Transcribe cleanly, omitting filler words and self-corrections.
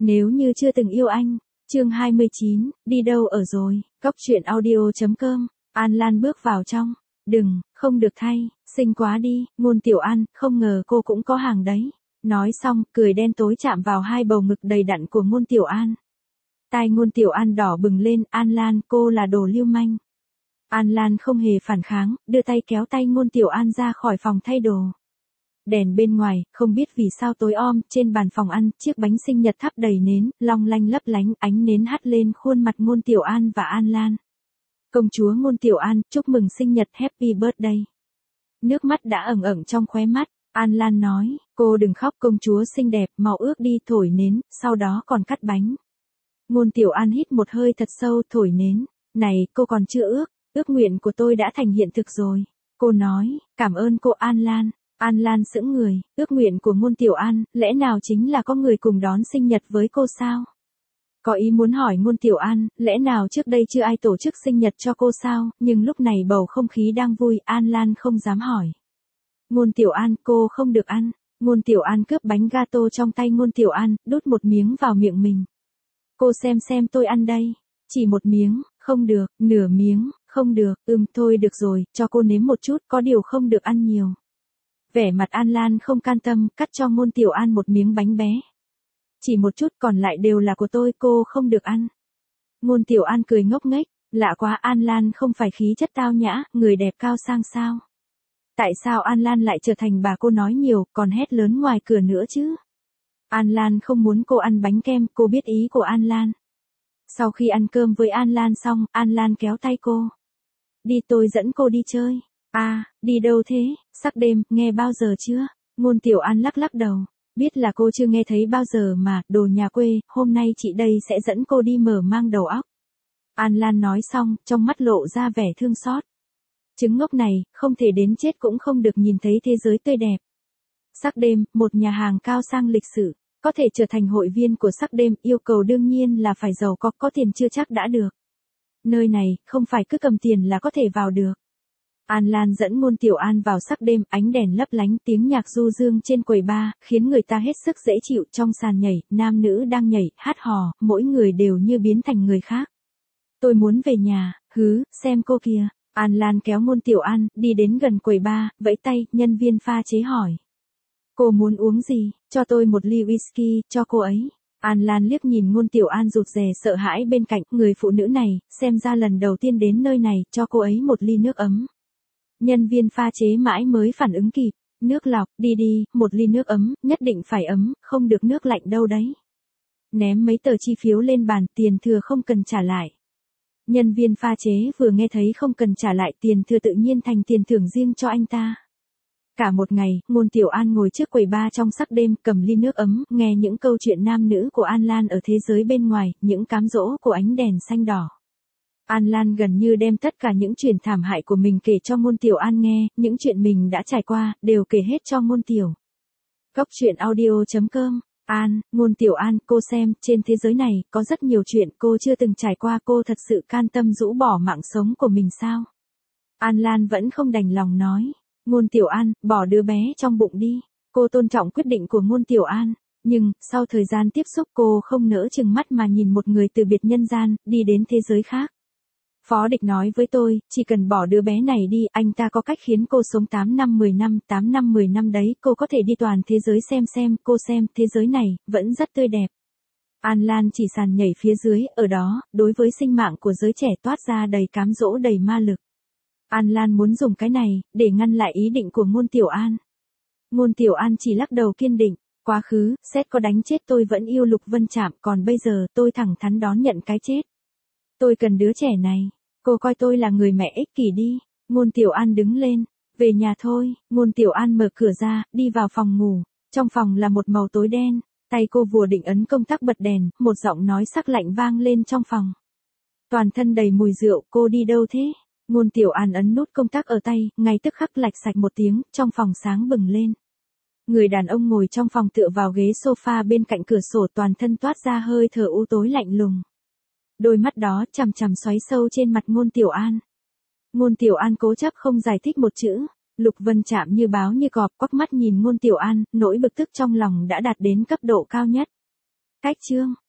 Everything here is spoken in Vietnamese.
Nếu như chưa từng yêu anh. Chương 29, đi đâu ở rồi? Cóc truyện audio.com. An Lan bước vào trong. Đừng, không được thay, xinh quá đi, Ngôn Tiểu An, không ngờ cô cũng có hàng đấy. Nói xong, cười đen tối chạm vào hai bầu ngực đầy đặn của Ngôn Tiểu An. Tai Ngôn Tiểu An đỏ bừng lên, An Lan, cô là đồ lưu manh. An Lan không hề phản kháng, đưa tay kéo tay Ngôn Tiểu An ra khỏi phòng thay đồ. Đèn bên ngoài, không biết vì sao tối om, trên bàn phòng ăn, chiếc bánh sinh nhật thắp đầy nến, long lanh lấp lánh, ánh nến hắt lên khuôn mặt Ngôn Tiểu An và An Lan. Công chúa Ngôn Tiểu An, chúc mừng sinh nhật, happy birthday. Nước mắt đã ẩn ẩn trong khóe mắt, An Lan nói, cô đừng khóc công chúa xinh đẹp, mau ước đi, thổi nến, sau đó còn cắt bánh. Ngôn Tiểu An hít một hơi thật sâu, thổi nến, này, cô còn chưa ước, ước nguyện của tôi đã thành hiện thực rồi. Cô nói, cảm ơn cô An Lan. An Lan sững người, ước nguyện của Ngôn Tiểu An, lẽ nào chính là có người cùng đón sinh nhật với cô sao? Có ý muốn hỏi Ngôn Tiểu An, lẽ nào trước đây chưa ai tổ chức sinh nhật cho cô sao, nhưng lúc này bầu không khí đang vui, An Lan không dám hỏi. Ngôn Tiểu An, cô không được ăn. Ngôn Tiểu An cướp bánh gato trong tay Ngôn Tiểu An, đút một miếng vào miệng mình. Cô xem tôi ăn đây. Chỉ một miếng, không được, nửa miếng, không được, thôi được rồi, cho cô nếm một chút, có điều không được ăn nhiều. Vẻ mặt An Lan không can tâm, cắt cho Ngôn Tiểu An một miếng bánh bé. Chỉ một chút, còn lại đều là của tôi, cô không được ăn. Ngôn Tiểu An cười ngốc nghếch, lạ quá, An Lan không phải khí chất tao nhã, người đẹp cao sang sao? Tại sao An Lan lại trở thành bà cô nói nhiều, còn hét lớn ngoài cửa nữa chứ? An Lan không muốn cô ăn bánh kem, cô biết ý của An Lan. Sau khi ăn cơm với An Lan xong, An Lan kéo tay cô. Đi, tôi dẫn cô đi chơi. À, đi đâu thế? Sắc đêm, nghe bao giờ chưa? Ngôn Tiểu An lắc lắc đầu. Biết là cô chưa nghe thấy bao giờ mà, đồ nhà quê, hôm nay chị đây sẽ dẫn cô đi mở mang đầu óc. An Lan nói xong, trong mắt lộ ra vẻ thương xót. Trứng ngốc này, không thể đến chết cũng không được nhìn thấy thế giới tươi đẹp. Sắc đêm, một nhà hàng cao sang lịch sử, có thể trở thành hội viên của Sắc đêm, yêu cầu đương nhiên là phải giàu có tiền chưa chắc đã được. Nơi này, không phải cứ cầm tiền là có thể vào được. An Lan dẫn Ngôn Tiểu An vào Sắc đêm, ánh đèn lấp lánh, tiếng nhạc du dương trên quầy bar, khiến người ta hết sức dễ chịu, trong sàn nhảy, nam nữ đang nhảy, hát hò, mỗi người đều như biến thành người khác. Tôi muốn về nhà, xem cô kìa. An Lan kéo Ngôn Tiểu An, đi đến gần quầy bar, vẫy tay, nhân viên pha chế hỏi. Cô muốn uống gì, cho tôi một ly whisky, cho cô ấy. An Lan liếc nhìn Ngôn Tiểu An rụt rè sợ hãi bên cạnh, người phụ nữ này, xem ra lần đầu tiên đến nơi này, cho cô ấy một ly nước ấm. Nhân viên pha chế mãi mới phản ứng kịp, nước lọc, đi, một ly nước ấm, nhất định phải ấm, không được nước lạnh đâu đấy. Ném mấy tờ chi phiếu lên bàn, tiền thừa không cần trả lại. Nhân viên pha chế vừa nghe thấy không cần trả lại tiền thừa tự nhiên thành tiền thưởng riêng cho anh ta. Cả một ngày, Ngôn Tiểu An ngồi trước quầy bar trong Sắc đêm, cầm ly nước ấm, nghe những câu chuyện nam nữ của An Lan ở thế giới bên ngoài, những cám dỗ của ánh đèn xanh đỏ. An Lan gần như đem tất cả những chuyện thảm hại của mình kể cho Ngôn Tiểu An nghe, những chuyện mình đã trải qua, đều kể hết cho Ngôn Tiểu. Cóc truyện audio.com. Ngôn Tiểu An, cô xem, trên thế giới này, có rất nhiều chuyện cô chưa từng trải qua, cô thật sự can tâm rũ bỏ mạng sống của mình sao? An Lan vẫn không đành lòng nói. Ngôn Tiểu An, bỏ đứa bé trong bụng đi. Cô tôn trọng quyết định của Ngôn Tiểu An. Nhưng, sau thời gian tiếp xúc cô không nỡ chừng mắt mà nhìn một người từ biệt nhân gian, đi đến thế giới khác. Phó Địch nói với tôi, chỉ cần bỏ đứa bé này đi, anh ta có cách khiến cô sống 8 năm 10 năm, 8 năm 10 năm đấy, cô có thể đi toàn thế giới xem, cô xem, thế giới này, vẫn rất tươi đẹp. An Lan chỉ sàn nhảy phía dưới, ở đó, đối với sinh mạng của giới trẻ toát ra đầy cám dỗ đầy ma lực. An Lan muốn dùng cái này, để ngăn lại ý định của Ngôn Tiểu An. Ngôn Tiểu An chỉ lắc đầu kiên định, quá khứ, xét có đánh chết tôi vẫn yêu Lục Vân Trạm, còn bây giờ, tôi thẳng thắn đón nhận cái chết. Tôi cần đứa trẻ này, cô coi tôi là người mẹ ích kỷ đi. Ngôn Tiểu An đứng lên, về nhà thôi. Ngôn Tiểu An mở cửa ra, đi vào phòng ngủ, trong phòng là một màu tối đen, tay cô vừa định ấn công tắc bật đèn, một giọng nói sắc lạnh vang lên trong phòng. Toàn thân đầy mùi rượu, cô đi đâu thế? Ngôn Tiểu An ấn nút công tắc ở tay, ngay tức khắc lạch sạch một tiếng, trong phòng sáng bừng lên. Người đàn ông ngồi trong phòng tựa vào ghế sofa bên cạnh cửa sổ, toàn thân toát ra hơi thở u tối lạnh lùng. Đôi mắt đó chằm chằm xoáy sâu trên mặt Ngôn Tiểu An. Ngôn Tiểu An cố chấp không giải thích một chữ. Lục Vân Trạm như báo như cọp, quắc mắt nhìn Ngôn Tiểu An, nỗi bực tức trong lòng đã đạt đến cấp độ cao nhất. Cách chương